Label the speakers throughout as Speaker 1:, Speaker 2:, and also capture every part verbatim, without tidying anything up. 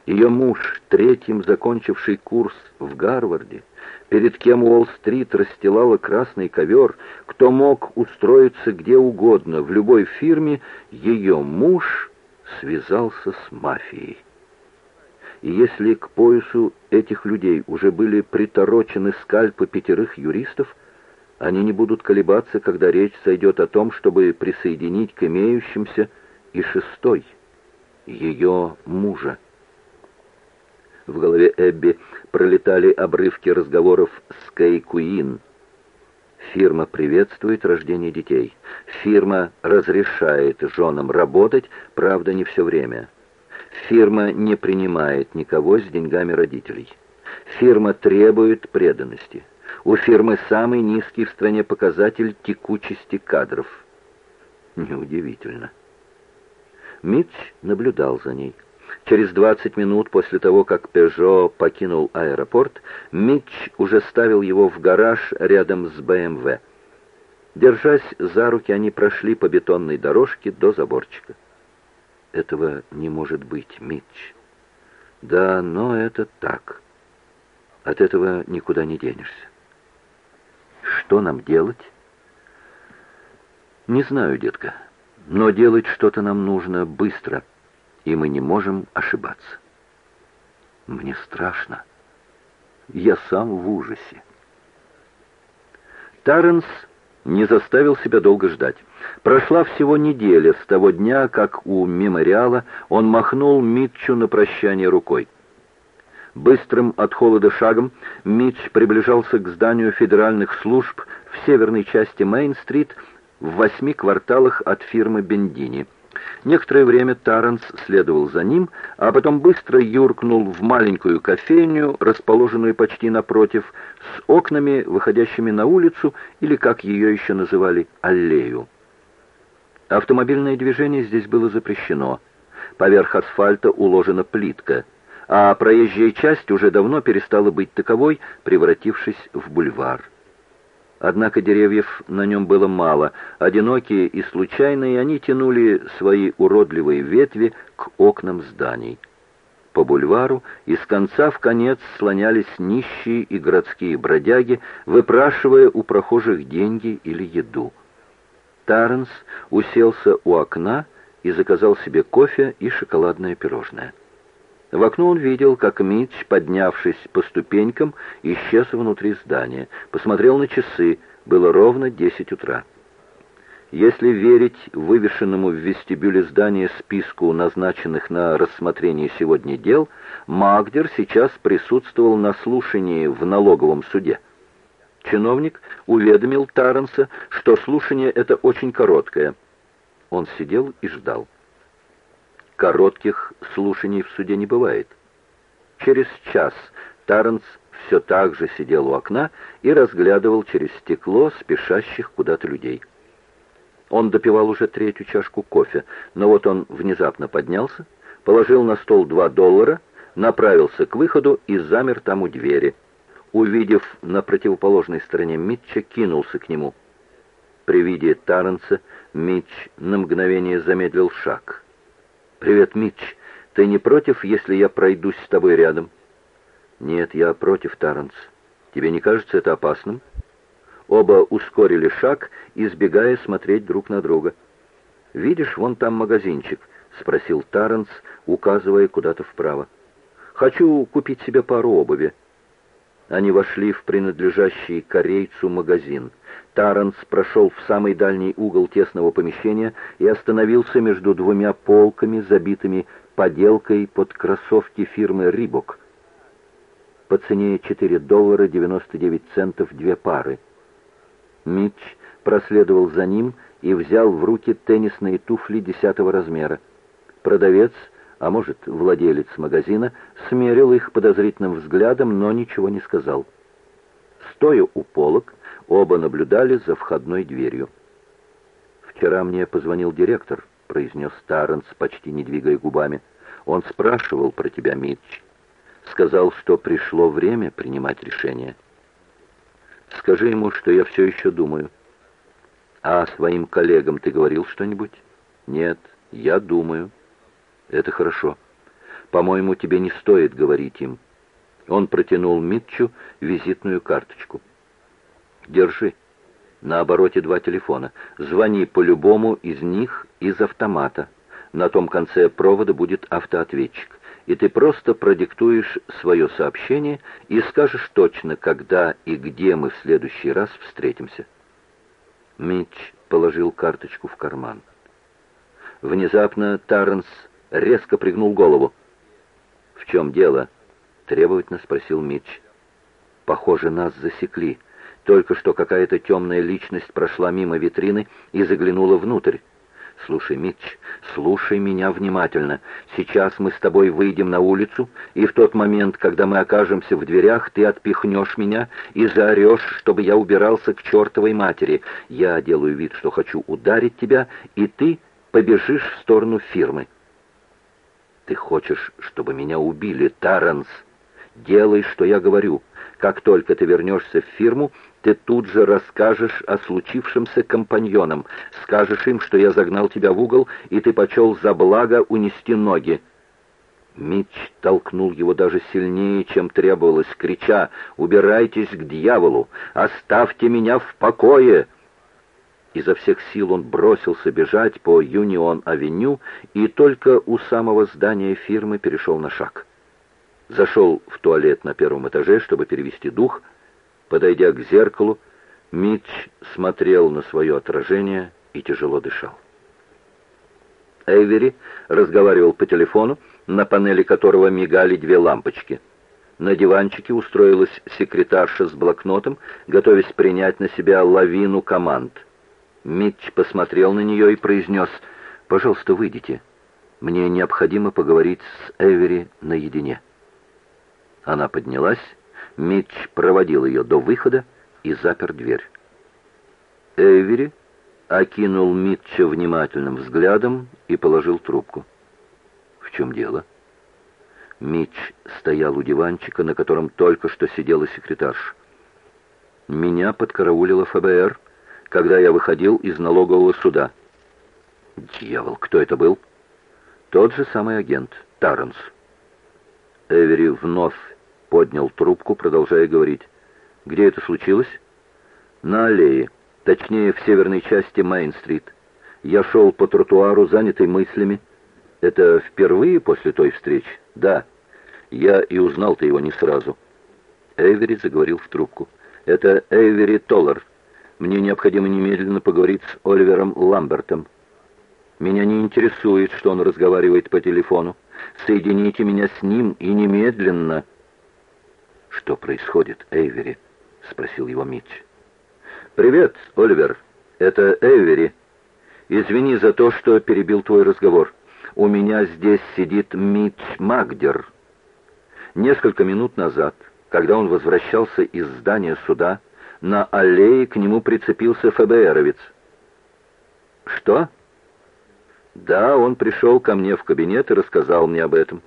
Speaker 1: Ее муж, третьим закончивший курс в Гарварде, перед кем Уолл-стрит расстилала красный ковер, кто мог устроиться где угодно, в любой фирме, ее муж связался с мафией. И если к поясу этих людей уже были приторочены скальпы пятерых юристов, они не будут колебаться, когда речь зайдет о том, чтобы присоединить к имеющимся и шестой, ее мужа. В голове Эбби пролетали обрывки разговоров с Кей Куин. Фирма приветствует рождение детей. Фирма разрешает женам работать, правда, не все время. Фирма не принимает никого с деньгами родителей. Фирма требует преданности. У фирмы самый низкий в стране показатель текучести кадров. Неудивительно. Митч наблюдал за ней. Через двадцать минут после того, как «Пежо» покинул аэропорт, Митч уже ставил его в гараж рядом с бэ эм вэ. Держась за руки, они прошли по бетонной дорожке до заборчика. «Этого не может быть, Митч». «Да, но это так. От этого никуда не денешься». «Что нам делать?» «Не знаю, детка, но делать что-то нам нужно быстро, и мы не можем ошибаться». «Мне страшно. Я сам в ужасе». Тарренс не заставил себя долго ждать. Прошла всего неделя с того дня, как у мемориала он махнул Митчу на прощание рукой. Быстрым от холода шагом Митч приближался к зданию федеральных служб в северной части Мейн-стрит, в восьми кварталах от фирмы Бендини. Некоторое время Тарренс следовал за ним, а потом быстро юркнул в маленькую кофейню, расположенную почти напротив, с окнами, выходящими на улицу, или, как ее еще называли, аллею. Автомобильное движение здесь было запрещено. Поверх асфальта уложена плитка, а проезжая часть уже давно перестала быть таковой, превратившись в бульвар. Однако деревьев на нем было мало. Одинокие и случайные, они тянули свои уродливые ветви к окнам зданий. По бульвару из конца в конец слонялись нищие и городские бродяги, выпрашивая у прохожих деньги или еду. Тарренс уселся у окна и заказал себе кофе и шоколадное пирожное. В окно он видел, как Митч, поднявшись по ступенькам, исчез внутри здания. Посмотрел на часы. Было ровно десять утра. Если верить вывешенному в вестибюле здания списку назначенных на рассмотрение сегодня дел, Магдер сейчас присутствовал на слушании в налоговом суде. Чиновник уведомил Тарренса, что слушание это очень короткое. Он сидел и ждал. Коротких слушаний в суде не бывает. Через час Тарренс все так же сидел у окна и разглядывал через стекло спешащих куда-то людей. Он допивал уже третью чашку кофе, но вот он внезапно поднялся, положил на стол два доллара, направился к выходу и замер там у двери. Увидев на противоположной стороне Митча, кинулся к нему. При виде Тарренса Митч на мгновение замедлил шаг. «Привет, Митч. Ты не против, если я пройдусь с тобой рядом?» «Нет, я против, Тарренс. Тебе не кажется это опасным?» Оба ускорили шаг, избегая смотреть друг на друга. «Видишь, вон там магазинчик?» — спросил Тарренс, указывая куда-то вправо. «Хочу купить себе пару обуви». Они вошли в принадлежащий корейцу магазин. Тарренс прошел в самый дальний угол тесного помещения и остановился между двумя полками, забитыми поделкой под кроссовки фирмы «Рибок». По цене четыре доллара девяносто девять центов две пары. Митч проследовал за ним и взял в руки теннисные туфли десятого размера. Продавец, а может, владелец магазина, смерил их подозрительным взглядом, но ничего не сказал. Стоя у полок, оба наблюдали за входной дверью. «Вчера мне позвонил директор», — произнес Тарренс, почти не двигая губами. «Он спрашивал про тебя, Митч. Сказал, что пришло время принимать решение. Скажи ему, что я все еще думаю». «А своим коллегам ты говорил что-нибудь?» «Нет, я думаю». «Это хорошо. По-моему, тебе не стоит говорить им». Он протянул Митчу визитную карточку. «Держи. На обороте два телефона. Звони по любому из них из автомата. На том конце провода будет автоответчик. И ты просто продиктуешь свое сообщение и скажешь точно, когда и где мы в следующий раз встретимся». Митч положил карточку в карман. Внезапно Тарренс резко пригнул голову. «В чем дело?» — требовательно спросил Митч. «Похоже, нас засекли. Только что какая-то темная личность прошла мимо витрины и заглянула внутрь. Слушай, Митч, слушай меня внимательно. Сейчас мы с тобой выйдем на улицу, и в тот момент, когда мы окажемся в дверях, ты отпихнешь меня и заорешь, чтобы я убирался к чертовой матери. Я делаю вид, что хочу ударить тебя, и ты побежишь в сторону фирмы». «Ты хочешь, чтобы меня убили, Тарренс? Делай, что я говорю. Как только ты вернешься в фирму, ты тут же расскажешь о случившемся компаньонам. Скажешь им, что я загнал тебя в угол, и ты почел за благо унести ноги». Митч толкнул его даже сильнее, чем требовалось, крича: «Убирайтесь к дьяволу! Оставьте меня в покое!» Изо всех сил он бросился бежать по Юнион-авеню и только у самого здания фирмы перешел на шаг. Зашел в туалет на первом этаже, чтобы перевести дух. Подойдя к зеркалу, Митч смотрел на свое отражение и тяжело дышал. Эйвери разговаривал по телефону, на панели которого мигали две лампочки. На диванчике устроилась секретарша с блокнотом, готовясь принять на себя лавину команд. Митч посмотрел на нее и произнес: «Пожалуйста, выйдите. Мне необходимо поговорить с Эйвери наедине». Она поднялась, Митч проводил ее до выхода и запер дверь. Эйвери окинул Митча внимательным взглядом и положил трубку. «В чем дело?» Митч стоял у диванчика, на котором только что сидела секретарша. «Меня подкараулило эф бэ эр, когда я выходил из налогового суда». «Дьявол, кто это был?» «Тот же самый агент, Тарренс». Эйвери вновь поднял трубку, продолжая говорить. «Где это случилось?» «На аллее, точнее, в северной части Мейн-стрит. Я шел по тротуару, занятый мыслями». «Это впервые после той встречи?» «Да. Я и узнал-то его не сразу». Эйвери заговорил в трубку. «Это Эйвери Толлар. Мне необходимо немедленно поговорить с Оливером Ламбертом. Меня не интересует, что он разговаривает по телефону. Соедините меня с ним и немедленно». «Что происходит, Эйвери?» — спросил его Митч. «Привет, Оливер. Это Эйвери. Извини за то, что перебил твой разговор. У меня здесь сидит Митч Магдер. Несколько минут назад, когда он возвращался из здания суда, на аллее к нему прицепился эф бэ эровец». «Что?» «Да, он пришел ко мне в кабинет и рассказал мне об этом».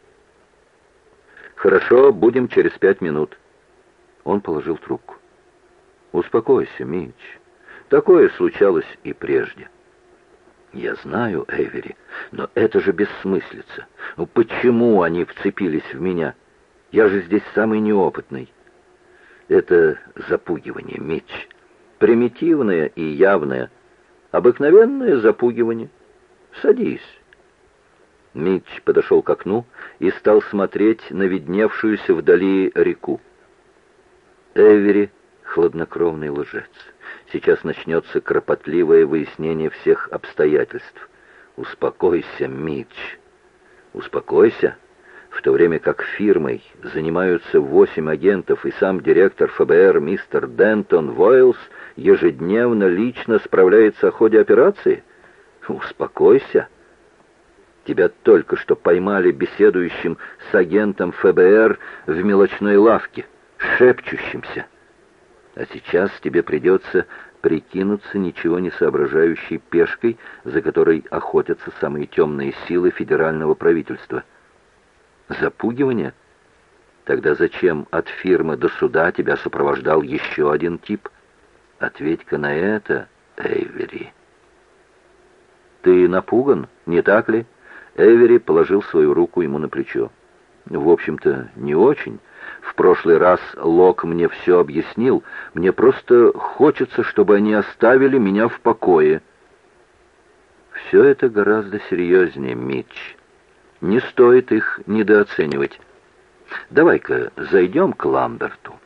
Speaker 1: «Хорошо, будем через пять минут». Он положил трубку. «Успокойся, Митч. Такое случалось и прежде». «Я знаю, Эйвери, но это же бессмыслица. Ну почему они вцепились в меня? Я же здесь самый неопытный». «Это запугивание, Митч. Примитивное и явное. Обыкновенное запугивание. Садись». Митч подошел к окну и стал смотреть на видневшуюся вдали реку. Эйвери — хладнокровный лжец. Сейчас начнется кропотливое выяснение всех обстоятельств. Успокойся, Митч. Успокойся. В то время как фирмой занимаются восемь агентов и сам директор эф бэ эр мистер Дентон Войлс ежедневно лично справляется о ходе операции. Успокойся. Тебя только что поймали беседующим с агентом эф бэ эр в мелочной лавке, шепчущимся. А сейчас тебе придется прикинуться ничего не соображающей пешкой, за которой охотятся самые темные силы федерального правительства. Запугивание? Тогда зачем от фирмы до суда тебя сопровождал еще один тип? Ответь-ка на это, Эйвери. Ты напуган, не так ли? Эвери положил свою руку ему на плечо. «В общем-то, не очень. В прошлый раз Лок мне все объяснил. Мне просто хочется, чтобы они оставили меня в покое». «Все это гораздо серьезнее, Митч. Не стоит их недооценивать. Давай-ка зайдем к Ламберту».